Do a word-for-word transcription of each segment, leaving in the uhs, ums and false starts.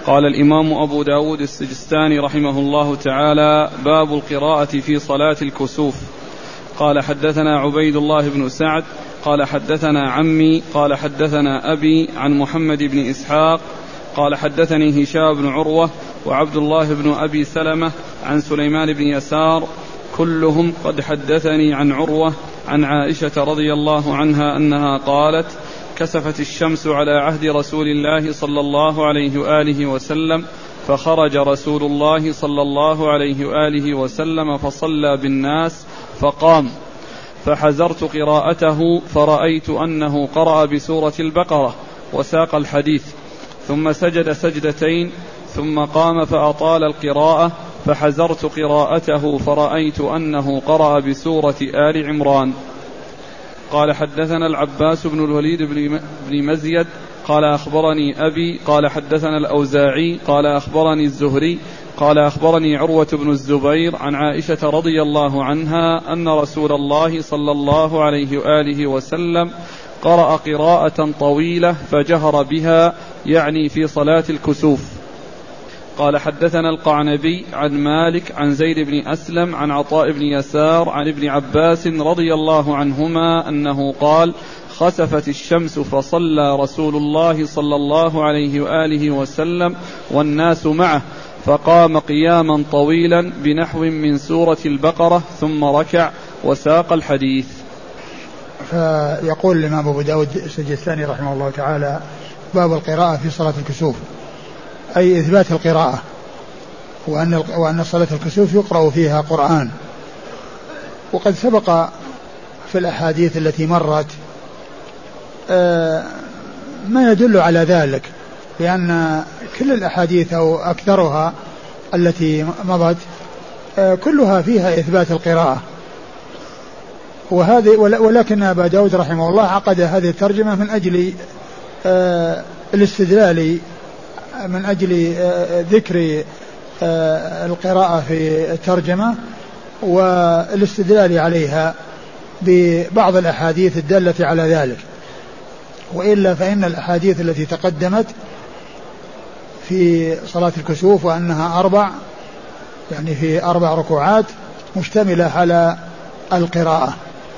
قال الإمام أبو داود السجستاني رحمه الله تعالى: باب القراءة في صلاة الكسوف. قال حدثنا عبيد الله بن سعد قال حدثنا عمي قال حدثنا أبي عن محمد بن إسحاق قال حدثني هشام بن عروة وعبد الله بن أبي سلمة عن سليمان بن يسار كلهم قد حدثني عن عروة عن عائشة رضي الله عنها أنها قالت: كسفت الشمس على عهد رسول الله صلى الله عليه وآله وسلم فخرج رسول الله صلى الله عليه وآله وسلم فصلى بالناس فقام فحزرت قراءته فرأيت أنه قرأ بسورة البقرة وساق الحديث ثم سجد سجدتين ثم قام فأطال القراءة فحزرت قراءته فرأيت أنه قرأ بسورة آل عمران. قال حدثنا العباس بن الوليد بن مزيد قال أخبرني أبي قال حدثنا الأوزاعي قال أخبرني الزهري قال أخبرني عروة بن الزبير عن عائشة رضي الله عنها أن رسول الله صلى الله عليه وآله وسلم قرأ قراءة طويلة فجهر بها، يعني في صلاة الكسوف. قال حدثنا القعنبي عن مالك عن زيد بن أسلم عن عطاء بن يسار عن ابن عباس رضي الله عنهما أنه قال: خسفت الشمس فصلى رسول الله صلى الله عليه وآله وسلم والناس معه فقام قياما طويلا بنحو من سورة البقرة ثم ركع وساق الحديث. فيقول الإمام أبو داود السجستاني رحمه الله تعالى: باب القراءة في صلاة الكسوف، أي إثبات القراءة، وأن وأن صلاة الكسوف يقرأ فيها قرآن. وقد سبق في الأحاديث التي مرت ما يدل على ذلك، لأن كل الأحاديث أو أكثرها التي مضت كلها فيها إثبات القراءة. وهذه ولكن أبا داود رحمه الله عقد هذه الترجمة من أجل الاستدلال، من أجل ذكر القراءة في الترجمة والاستدلال عليها ببعض الأحاديث الدالة على ذلك. وإلا فإن الأحاديث التي تقدمت في صلاة الكسوف وأنها أربع، يعني في أربع ركوعات، مشتملة على القراءة.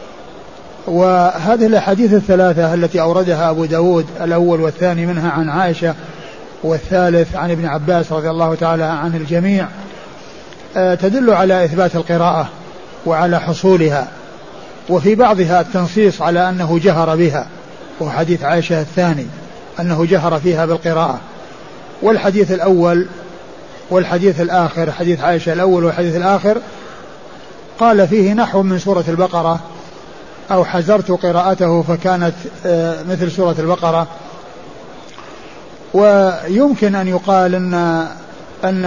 وهذه الأحاديث الثلاثة التي أوردها أبو داود، الأول والثاني منها عن عائشة والثالث عن ابن عباس رضي الله تعالى عن الجميع، تدل على إثبات القراءة وعلى حصولها، وفي بعضها التنصيص على أنه جهر بها، وحديث عائشة الثاني أنه جهر فيها بالقراءة. والحديث الأول والحديث الآخر، حديث عائشة الأول والحديث الآخر، قال فيه نحو من سورة البقرة أو حزرت قراءته فكانت مثل سورة البقرة. ويمكن أن يقال أن أن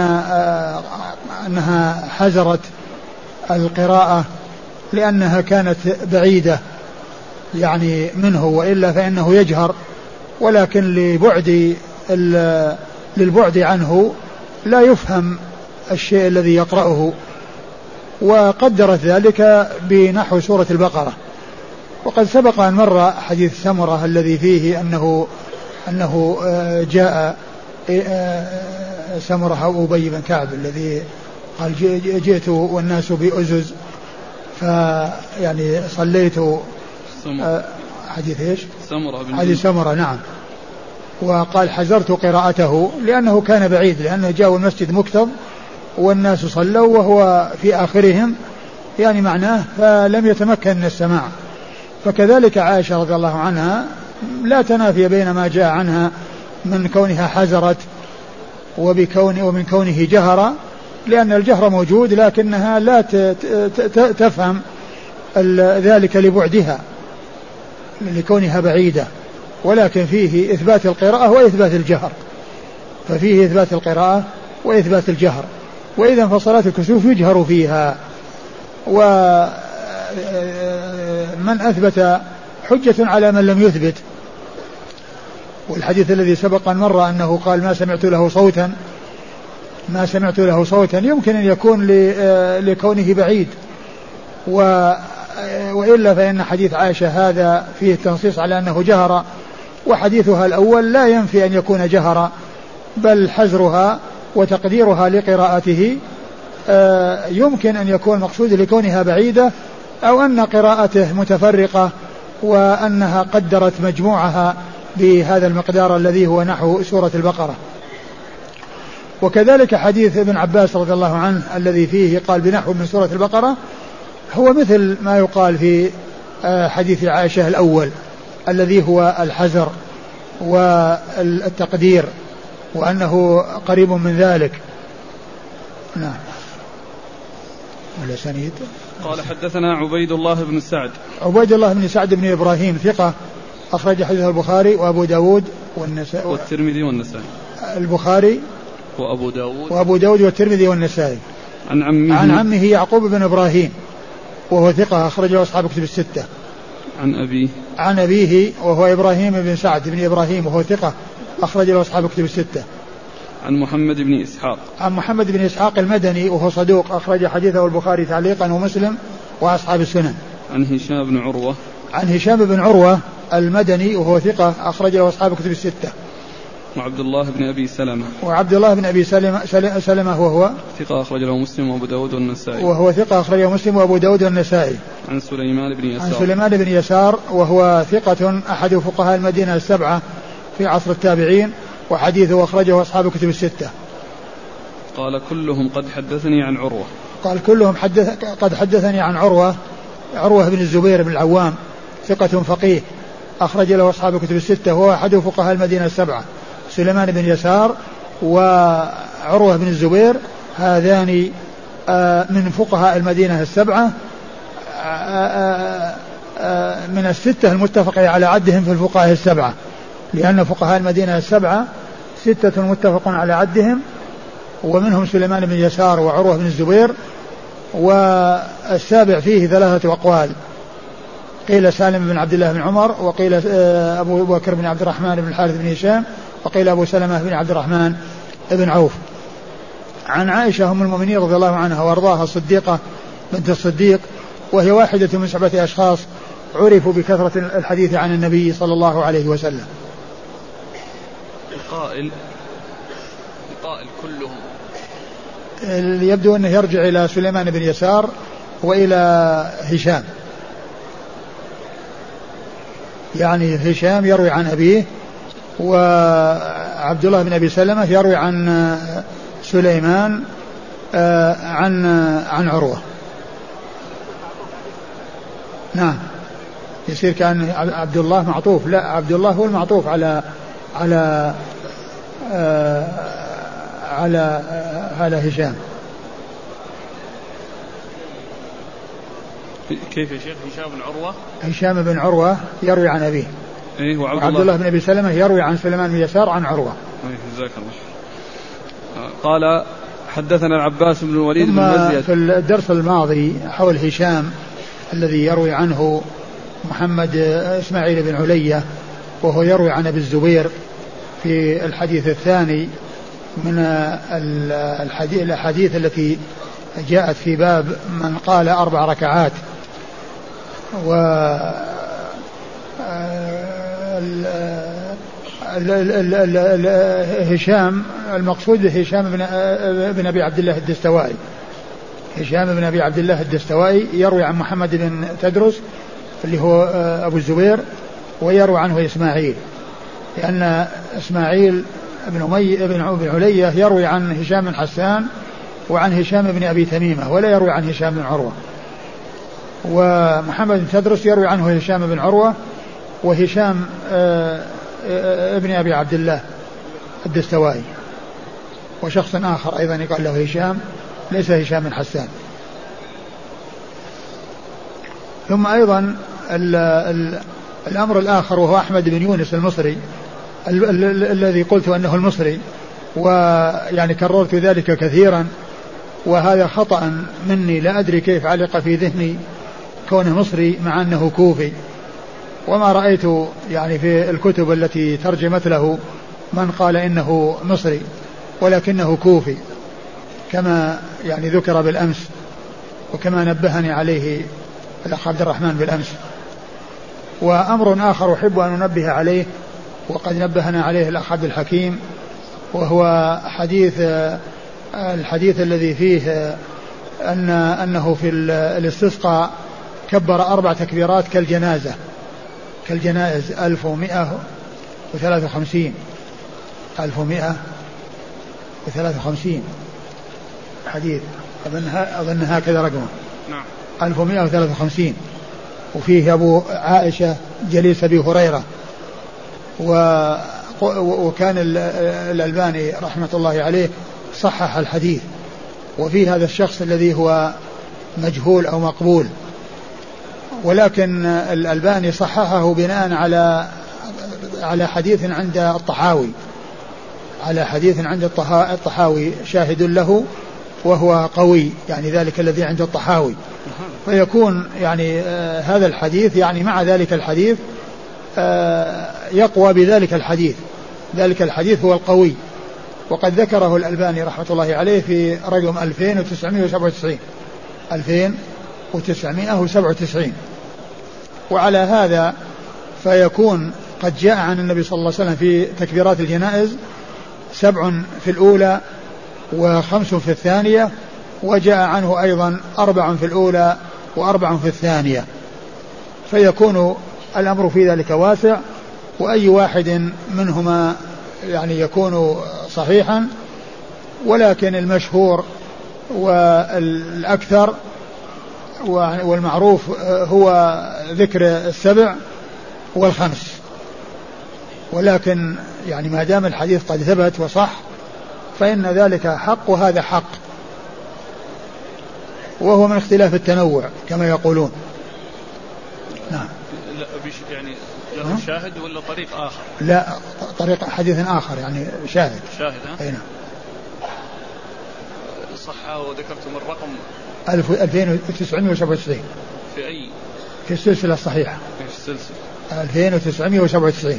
أنها حزرت القراءة لأنها كانت بعيدة يعني منه، وإلا فإنه يجهر، ولكن لبعد للبعد عنه لا يفهم الشيء الذي يقرأه، وقدرت ذلك بنحو سورة البقرة. وقد سبق أن مر حديث سمرة الذي فيه أنه أنه جاء سمرة أو أبي بن كعب الذي قال جئت والناس بأزز فيعني صليت حديث إيش؟ سمرة بن حديث سمرة، نعم. وقال حزرت قراءته لأنه كان بعيد، لأنه جاء المسجد مكتظ والناس صلوا وهو في آخرهم، يعني معناه فلم يتمكن من السماع. فكذلك عائشة رضي الله عنها لا تنافي بين ما جاء عنها من كونها حزرت وبكون ومن كونه جهر، لأن الجهر موجود لكنها لا تفهم ذلك لبعدها لكونها بعيدة، ولكن فيه إثبات القراءة وإثبات الجهر، ففيه إثبات القراءة وإثبات الجهر. وإذا فصلاة الكسوف يجهر فيها، ومن أثبت حجة على من لم يثبت. والحديث الذي سبق أن مر أنه قال ما سمعت له صوتا ما سمعت له صوتا يمكن أن يكون لكونه بعيد، وإلا فإن حديث عائشة هذا فيه التنصيص على أنه جهر، وحديثها الأول لا ينفي أن يكون جهر بل حزرها وتقديرها لقراءته يمكن أن يكون مقصود لكونها بعيدة، أو أن قراءته متفرقة وأنها قدرت مجموعها بهذا المقدار الذي هو نحو سورة البقرة. وكذلك حديث ابن عباس رضي الله عنه الذي فيه قال بنحو من سورة البقرة هو مثل ما يقال في حديث عائشة الأول الذي هو الحزر والتقدير، وأنه قريب من ذلك. نعم. والأسانيد قال حدثنا عبيد الله بن سعد. عبيد الله بن سعد بن إبراهيم ثقة أخرج حديثه البخاري وأبو داود والنسائي والترمذي والنسائي. البخاري وأبو داود وأبو داود والترمذي والنسائي. عن عمه عن عمه يعقوب بن إبراهيم وهو ثقة أخرج له أصحاب كتب الستة. عن أبيه عن أبيه وهو إبراهيم بن سعد بن إبراهيم وهو ثقة أخرج له أصحاب كتب الستة. عن محمد بن إسحاق. عن محمد بن إسحاق المدني وهو صدوق أخرج حديثه البخاري تعليقا ومسلم وأصحاب السنن. عن هشام بن عروة. عن هشام بن عروة المدني وهو ثقة أخرج له أصحاب كتب الستة. وعبد الله بن أبي سلمة. وعبد الله بن أبي سلمة, سلمة وهو ثقة أخرج له مسلم وأبو داود والنسائي. وهو ثقة أخرجه مسلم وأبو داود والنسائي. عن سليمان بن يسار. عن سليمان بن يسار وهو ثقة أحد فقهاء المدينة السبعة في عصر التابعين، وحديثه أخرجه أصحاب كتب الستة. قال كلهم قد حدثني عن عروة. قال كلهم حدث قد حدثني عن عروة. عروة بن الزبير بن العوام ثقة فقيه أخرج له أصحاب كتب الستة، وهو أحد فقهاء المدينة السبعة. سليمان بن يسار وعروة بن الزبير هذان من فقهاء المدينة السبعة من الستة المتفق على عدهم في الفقهاء السبعة، لأن فقهاء المدينة السبعة ستة متفق على عدهم، ومنهم سليمان بن يسار وعروة بن الزبير. والسابع فيه ثلاثة أقوال، قيل سالم بن عبد الله بن عمر، وقيل أبو بكر بن عبد الرحمن بن الحارث بن هشام، وقيل أبو سلمة بن عبد الرحمن بن عوف. عن عائشة أم المؤمنين رضي الله عنها وأرضاها الصديقة بنت الصديق، وهي واحدة من سبعة أشخاص عرفوا بكثرة الحديث عن النبي صلى الله عليه وسلم. القائل القائل كلهم يبدو أنه يرجع إلى سليمان بن يسار وإلى هشام، يعني هشام يروي عن أبيه، وعبد الله بن أبي سلمة يروي عن سليمان عن عن عروة. نعم، يصير كان عبد الله معطوف، لا عبد الله هو المعطوف على على على على هشام. كيف يا شيخ؟ هشام بن عروة هشام بن عروة يروي عن أبيه، إيه، وعبد الله, الله بن أبي سلمة يروي عن سليمان بن يسار عن عروة. إيه، جزاك الله. قال حدثنا العباس بن الوليد بن مزيد. في الدرس الماضي حول هشام الذي يروي عنه محمد إسماعيل بن علية، وهو يروي عن أبي الزبير في الحديث الثاني من الحديث التي جاءت في باب من قال أربع ركعات. و هشام المقصود هشام بن بن أبي عبد الله الدستوائي. هشام بن أبي عبد الله الدستوائي يروي عن محمد بن تدرس اللي هو أبو الزبير، ويروي عنه إسماعيل، لأن إسماعيل بن أمي بن علية يروي عن هشام بن حسان وعن هشام بن أبي تميمة، ولا يروي عن هشام بن عروة. ومحمد بن تدرس يروي عنه هشام بن عروة وهشام ابن أبي عبد الله الدستوائي، وشخص آخر أيضا يقال له هشام ليس هشام بن حسان. ثم أيضا ال ال الأمر الآخر وهو أحمد بن يونس المصري ال ال ال الذي قلت أنه المصري، ويعني كررت ذلك كثيرا، وهذا خطأ مني، لا أدري كيف علق في ذهني كونه مصري مع أنه كوفي، وما رأيت يعني في الكتب التي ترجمت له من قال إنه مصري ولكنه كوفي، كما يعني ذكر بالأمس، وكما نبهني عليه الأخ عبد الرحمن بالأمس. وأمر آخر أحب أن ننبه عليه، وقد نبهنا عليه الأخ عبد الحكيم وهو حديث الحديث الذي فيه أن أنه في الاستسقاء كبر أربع تكبيرات كالجنازة كالجنائز ألف ومئة وثلاثة وخمسين ألف ومئة وثلاثة وخمسين حديث أظن هكذا رقمه. نعم. ألف ومئة وثلاثة وخمسين. وفيه أبو عائشة جليس أبي هريرة. وكان الألباني رحمة الله عليه صحح الحديث. وفيه هذا الشخص الذي هو مجهول أو مقبول، ولكن الألباني صححه بناء على على حديث عند الطحاوي على حديث عند الطحاوي شاهد له وهو قوي، يعني ذلك الذي عند الطحاوي، فيكون يعني آه هذا الحديث يعني مع ذلك الحديث آه يقوى بذلك الحديث، ذلك الحديث هو القوي. وقد ذكره الألباني رحمة الله عليه في رقم ألفين وتسعمائة وسبعة وتسعين ألفين وتسعمائة وسبعة وتسعين. وعلى هذا فيكون قد جاء عن النبي صلى الله عليه وسلم في تكبيرات الجنائز سبع في الأولى وخمس في الثانية، وجاء عنه أيضا أربع في الأولى وأربع في الثانية، فيكون الأمر في ذلك واسع، وأي واحد منهما يعني يكون صحيحا، ولكن المشهور والأكثر والمعروف هو ذكر السبع والخمس. ولكن يعني ما دام الحديث قد ثبت وصح فإن ذلك حق وهذا حق، وهو من اختلاف التنوع كما يقولون. نعم. يعني له شاهد ولا طريق آخر؟ لا، طريق حديث آخر يعني شاهد. شاهد ها؟ أي نعم. صحة وذكرتم الرقم ألفين وتسعمائة وسبعة وتسعين. في أي؟ في السلسلة الصحيحة. في السلسلة ألفين وتسعمائة وسبعة وتسعين.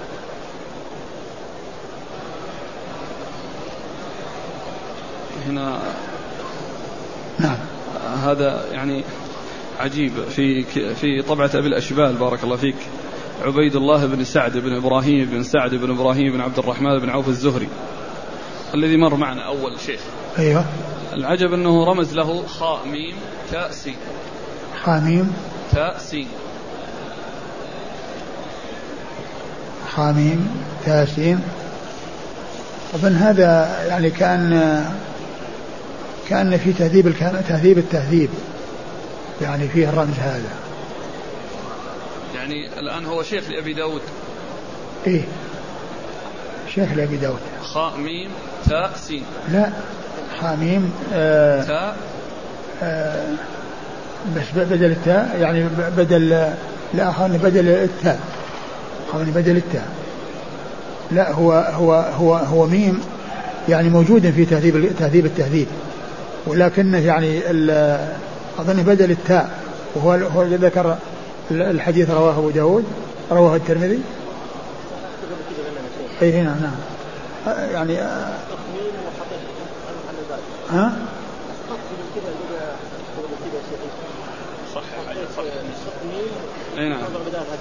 هنا نعم. هذا يعني عجيب في في طبعة أبي الأشبال بارك الله فيك، عبيد الله بن سعد بن إبراهيم بن سعد بن إبراهيم بن عبد الرحمن بن عوف الزهري الذي مر معنا أول شيخ. أيوة. العجب أنه رمز له خاء ميم تاء سين. خاء ميم تاء سين. خاء ميم تاء سين. أظن هذا يعني كان كان في تهذيب تهذيب التهذيب يعني فيه الرمز هذا. يعني الآن هو شيخ لأبي داود. إيه شيخ لأبي داود. خاء ميم تاء سين. لا، خاء ميم آه تاء آه بس بدل التاء يعني بدل لا أخواني بدل التاء أخواني بدل التاء لا هو هو هو هو ميم يعني موجود في تهذيب تهذيب التهذيب، ولكنه يعني أظن بدل التاء، وهو هو ذكر الحديث رواه أبو داود رواه الترمذي. أي نعم نعم يعني ها صح صح. أي نعم.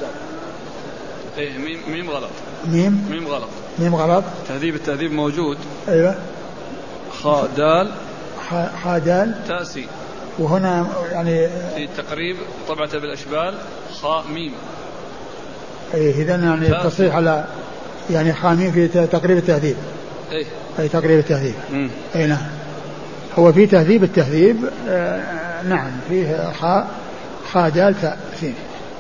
إيه ميم ميم غلط. ميم ميم غلط. ميم غلط. تهذيب التهذيب موجود. أيوة. خاء دال خاء دال تاء سين. وهنا يعني في التقريب طبعة بالأشبال خاء ميم. أي إذا يعني التصحيح على يعني خاء ميم في تقريب التهذيب. أي أي تقريب التهذيب. مم. أي نعم. هو في تهذيب التهذيب آه نعم فيه خاء خاء دال تاء سين.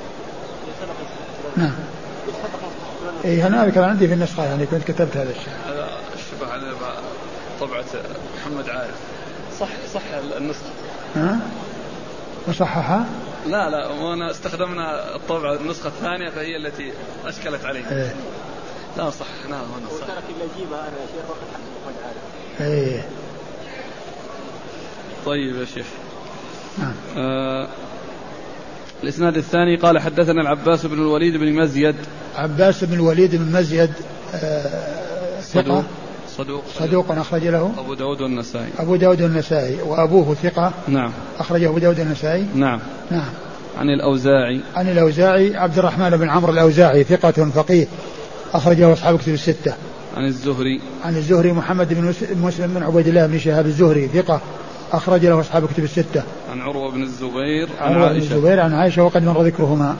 نعم. اي انا اذكر عندي في النسخه يعني كنت كتبت هذا الشيء. هذا الشبه على طبعة محمد عارف. صح صح النسخة. ها؟ وصححها؟ لا لا وانا استخدمنا الطبعة النسخة الثانية فهي التي اشكلت علينا. ايه. لا صححناها هنا صح. وترك اللي اجيبها انا يا شيخ وقت محمد عارف. ايه. طيب يا شيخ. نعم. آه الإسناد الثاني قال حدثنا العباس بن الوليد بن مزيد. عباس بن الوليد بن مزيد آه ثقة صدوق صدوق أخرج له أبو داود والنسائي. أبو داود والنسائي وأبوه ثقة. نعم. أخرجه أبو داود والنسائي. نعم. نعم. عن الأوزاعي. عن الأوزاعي عبد الرحمن بن عمرو الأوزاعي ثقة فقيه أخرجه أصحاب كتب الستة. عن الزهري عن الزهري محمد بن مسلم بن عبيد الله بن شهاب الزهري ثقة أخرج له أصحاب كتب الستة. عن عروة بن الزبير عن عروة عائشة بن الزبير عن عائشة وقد مر ذكرهما.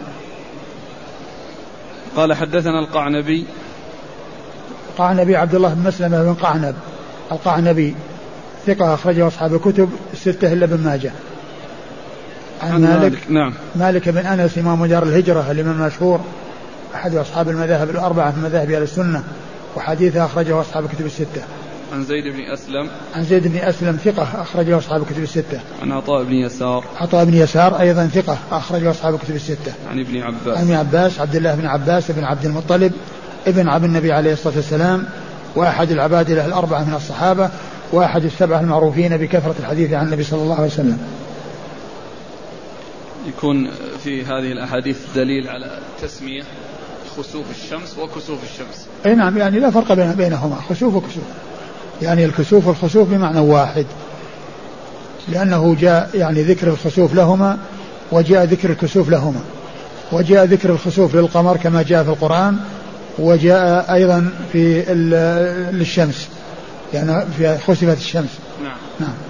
قال حدثنا القعنبي. قعنبي عبد الله بن مسلمة بن قعنب القعنبي ثقة أخرجه أصحاب الكتب الستة إلا ابن ماجه. عن, عن مالك, مالك نعم مالك بن أنس إمام دار الهجرة الإمام المشهور أحد أصحاب المذاهب الأربعة في مذاهب أهل السنة وحديثه أخرجه أصحاب الكتب الستة. عن زيد بن أسلم. عن زيد بن أسلم ثقة أخرجه أصحاب الكتب الستة. عن عطاء بن يسار. عطاء بن يسار أيضا ثقة أخرجه أصحاب الكتب الستة. عن ابن عباس. عن ابن عباس عبد الله بن عباس بن عبد المطلب ابن عم النبي عليه الصلاة والسلام وأحد العبادلة الأربعة من الصحابة وأحد السبعة المعروفين بكثرة الحديث عن النبي صلى الله عليه وسلم. يكون في هذه الأحاديث دليل على تسمية خسوف الشمس وكسوف الشمس. أي نعم يعني لا فرق بينهما خسوف وكسوف يعني الكسوف والخسوف بمعنى واحد لأنه جاء يعني ذكر الخسوف لهما وجاء ذكر الكسوف لهما وجاء ذكر الخسوف للقمر كما جاء في القرآن وجاء أيضا في للشمس يعني في خسفت الشمس. نعم. نعم.